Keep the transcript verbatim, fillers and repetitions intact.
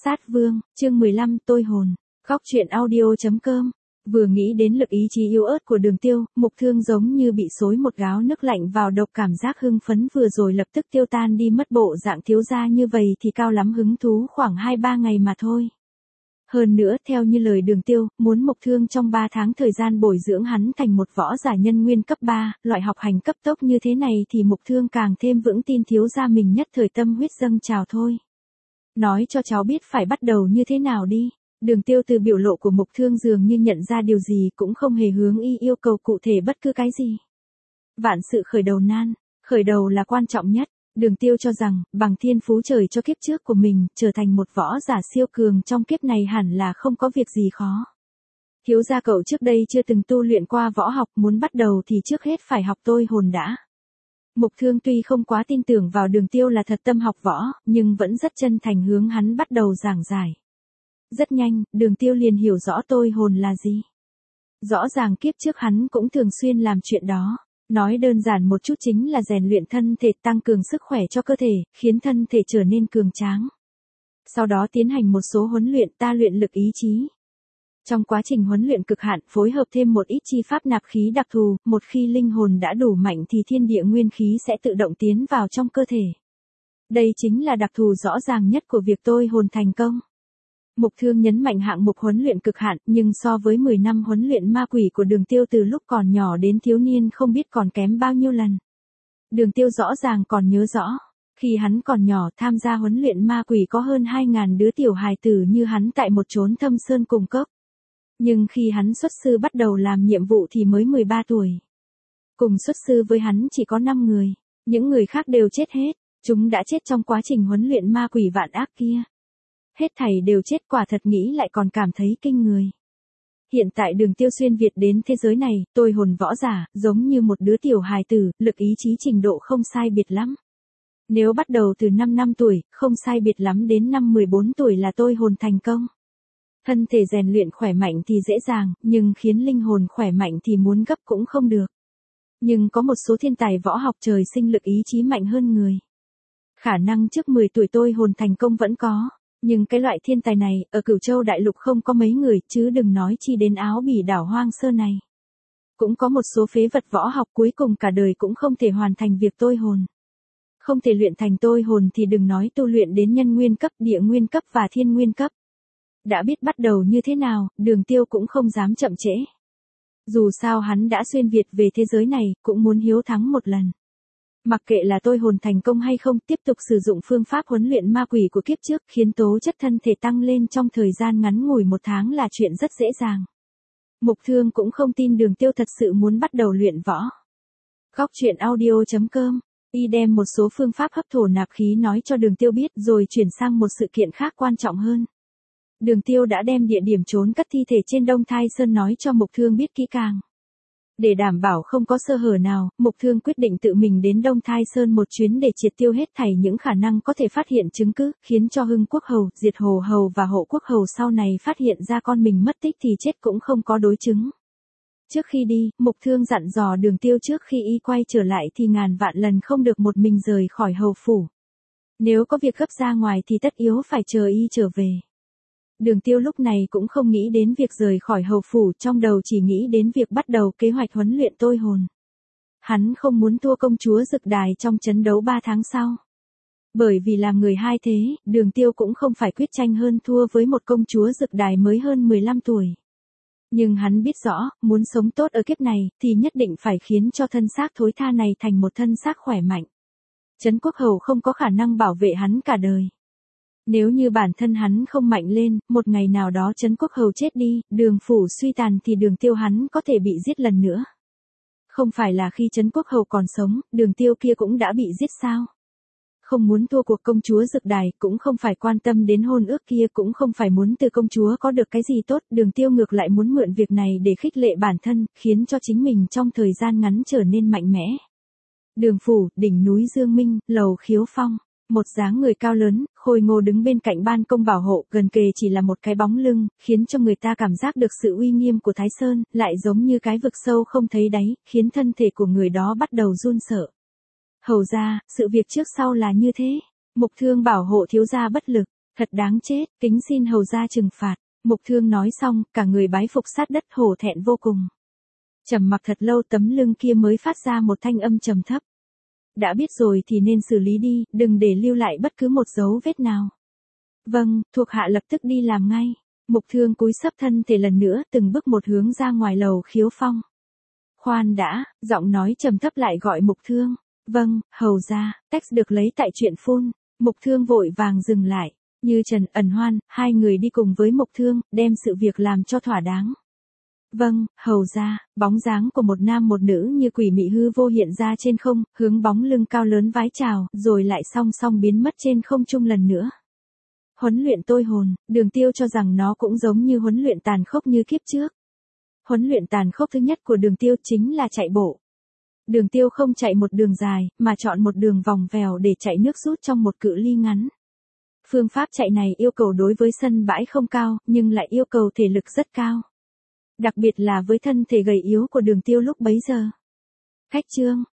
Sát Vương, chương mười lăm, tôi hồn. Góc truyện audio.com. Vừa nghĩ đến lực ý chí yếu ớt của Đường Tiêu, Mục Thương giống như bị xối một gáo nước lạnh vào độc, cảm giác hưng phấn vừa rồi lập tức tiêu tan đi mất. Bộ dạng thiếu gia như vậy thì cao lắm hứng thú khoảng hai ba ngày mà thôi. Hơn nữa, theo như lời Đường Tiêu, muốn Mục Thương trong ba tháng thời gian bồi dưỡng hắn thành một võ giả nhân nguyên cấp ba, loại học hành cấp tốc như thế này thì Mục Thương càng thêm vững tin thiếu gia mình nhất thời tâm huyết dâng trào thôi. Nói cho cháu biết phải bắt đầu như thế nào đi. Đường Tiêu từ biểu lộ của Mục Thương dường như nhận ra điều gì, cũng không hề hướng y yêu cầu cụ thể bất cứ cái gì. Vạn sự khởi đầu nan, khởi đầu là quan trọng nhất. Đường Tiêu cho rằng, bằng thiên phú trời cho kiếp trước của mình, trở thành một võ giả siêu cường trong kiếp này hẳn là không có việc gì khó. Thiếu gia cậu trước đây chưa từng tu luyện qua võ học, muốn bắt đầu thì trước hết phải học tôi hồn đã. Mục Thương tuy không quá tin tưởng vào Đường Tiêu là thật tâm học võ, nhưng vẫn rất chân thành hướng hắn bắt đầu giảng giải. Rất nhanh, Đường Tiêu liền hiểu rõ tôi hồn là gì. Rõ ràng kiếp trước hắn cũng thường xuyên làm chuyện đó. Nói đơn giản một chút chính là rèn luyện thân thể, tăng cường sức khỏe cho cơ thể, khiến thân thể trở nên cường tráng. Sau đó tiến hành một số huấn luyện, ta luyện lực ý chí. Trong quá trình huấn luyện cực hạn, phối hợp thêm một ít chi pháp nạp khí đặc thù, một khi linh hồn đã đủ mạnh thì thiên địa nguyên khí sẽ tự động tiến vào trong cơ thể. Đây chính là đặc thù rõ ràng nhất của việc tôi hồn thành công. Mục Thương nhấn mạnh hạng mục huấn luyện cực hạn, nhưng so với mười năm huấn luyện ma quỷ của Đường Tiêu từ lúc còn nhỏ đến thiếu niên không biết còn kém bao nhiêu lần. Đường Tiêu rõ ràng còn nhớ rõ, khi hắn còn nhỏ tham gia huấn luyện ma quỷ có hơn hai ngàn đứa tiểu hài tử như hắn tại một chốn thâm sơn cùng cốc. Nhưng khi hắn xuất sư bắt đầu làm nhiệm vụ thì mới mười ba tuổi. Cùng xuất sư với hắn chỉ có năm người, những người khác đều chết hết, chúng đã chết trong quá trình huấn luyện ma quỷ vạn ác kia. Hết thảy đều chết, quả thật nghĩ lại còn cảm thấy kinh người. Hiện tại Đường Tiêu xuyên Việt đến thế giới này, tôi hồn võ giả, giống như một đứa tiểu hài tử, lực ý chí trình độ không sai biệt lắm. Nếu bắt đầu từ năm năm tuổi, không sai biệt lắm đến năm mười bốn tuổi là tôi hồn thành công. Thân thể rèn luyện khỏe mạnh thì dễ dàng, nhưng khiến linh hồn khỏe mạnh thì muốn gấp cũng không được. Nhưng có một số thiên tài võ học trời sinh lực ý chí mạnh hơn người. Khả năng trước mười tuổi tôi hồn thành công vẫn có. Nhưng cái loại thiên tài này, ở Cửu Châu Đại Lục không có mấy người, chứ đừng nói chi đến Áo Bỉ đảo hoang sơ này. Cũng có một số phế vật võ học cuối cùng cả đời cũng không thể hoàn thành việc tôi hồn. Không thể luyện thành tôi hồn thì đừng nói tu luyện đến nhân nguyên cấp, địa nguyên cấp và thiên nguyên cấp. Đã biết bắt đầu như thế nào, Đường Tiêu cũng không dám chậm trễ. Dù sao hắn đã xuyên Việt về thế giới này, cũng muốn hiếu thắng một lần. Mặc kệ là tôi hồn thành công hay không, tiếp tục sử dụng phương pháp huấn luyện ma quỷ của kiếp trước, khiến tố chất thân thể tăng lên trong thời gian ngắn ngủi một tháng là chuyện rất dễ dàng. Mục Thương cũng không tin Đường Tiêu thật sự muốn bắt đầu luyện võ. Góc truyện audio.com. Y đem một số phương pháp hấp thổ nạp khí nói cho Đường Tiêu biết rồi chuyển sang một sự kiện khác quan trọng hơn. Đường Tiêu đã đem địa điểm trốn cất thi thể trên Đông Thai Sơn nói cho Mục Thương biết kỹ càng. Để đảm bảo không có sơ hở nào, Mục Thương quyết định tự mình đến Đông Thai Sơn một chuyến để triệt tiêu hết thảy những khả năng có thể phát hiện chứng cứ, khiến cho Hưng Quốc Hầu, Diệt Hồ Hầu và Hộ Quốc Hầu sau này phát hiện ra con mình mất tích thì chết cũng không có đối chứng. Trước khi đi, Mục Thương dặn dò Đường Tiêu trước khi y quay trở lại thì ngàn vạn lần không được một mình rời khỏi hầu phủ. Nếu có việc gấp ra ngoài thì tất yếu phải chờ y trở về. Đường Tiêu lúc này cũng không nghĩ đến việc rời khỏi hầu phủ, trong đầu chỉ nghĩ đến việc bắt đầu kế hoạch huấn luyện tôi hồn. Hắn không muốn thua công chúa Dực Đài trong trận đấu ba tháng sau. Bởi vì làm người hai thế, Đường Tiêu cũng không phải quyết tranh hơn thua với một công chúa Dực Đài mới hơn mười lăm tuổi. Nhưng hắn biết rõ, muốn sống tốt ở kiếp này, thì nhất định phải khiến cho thân xác thối tha này thành một thân xác khỏe mạnh. Trấn Quốc Hầu không có khả năng bảo vệ hắn cả đời. Nếu như bản thân hắn không mạnh lên, một ngày nào đó Trấn Quốc Hầu chết đi, Đường phủ suy tàn thì Đường Tiêu hắn có thể bị giết lần nữa. Không phải là khi Trấn Quốc Hầu còn sống, Đường Tiêu kia cũng đã bị giết sao? Không muốn thua cuộc công chúa Dực Đài, cũng không phải quan tâm đến hôn ước kia, cũng không phải muốn từ công chúa có được cái gì tốt, Đường Tiêu ngược lại muốn mượn việc này để khích lệ bản thân, khiến cho chính mình trong thời gian ngắn trở nên mạnh mẽ. Đường phủ, đỉnh núi Dương Minh, lầu Khiếu Phong. Một dáng người cao lớn, khôi ngô đứng bên cạnh ban công bảo hộ, gần kề chỉ là một cái bóng lưng, khiến cho người ta cảm giác được sự uy nghiêm của Thái Sơn, lại giống như cái vực sâu không thấy đáy, khiến thân thể của người đó bắt đầu run sợ. Hầu ra, sự việc trước sau là như thế. Mục Thương bảo hộ thiếu gia bất lực. Thật đáng chết, kính xin hầu ra trừng phạt. Mục Thương nói xong, cả người bái phục sát đất hổ thẹn vô cùng. Trầm mặc thật lâu tấm lưng kia mới phát ra một thanh âm trầm thấp. Đã biết rồi thì nên xử lý đi, đừng để lưu lại bất cứ một dấu vết nào. Vâng, thuộc hạ lập tức đi làm ngay. Mục Thương cúi sấp thân thể lần nữa, từng bước một hướng ra ngoài lầu khiếu phong. Khoan đã, giọng nói trầm thấp lại gọi Mục Thương. Vâng, hầu ra, text được lấy tại truyện phun. Mục Thương vội vàng dừng lại. Như Trần, Ẩn Hoan, hai người đi cùng với Mục Thương, đem sự việc làm cho thỏa đáng. Vâng, hầu ra, bóng dáng của một nam một nữ như quỷ mị hư vô hiện ra trên không, hướng bóng lưng cao lớn vái chào, rồi lại song song biến mất trên không trung lần nữa. Huấn luyện tôi hồn, Đường Tiêu cho rằng nó cũng giống như huấn luyện tàn khốc như kiếp trước. Huấn luyện tàn khốc thứ nhất của Đường Tiêu chính là chạy bộ. Đường Tiêu không chạy một đường dài, mà chọn một đường vòng vèo để chạy nước rút trong một cự ly ngắn. Phương pháp chạy này yêu cầu đối với sân bãi không cao, nhưng lại yêu cầu thể lực rất cao. Đặc biệt là với thân thể gầy yếu của Đường Tiêu lúc bấy giờ. Khách trương,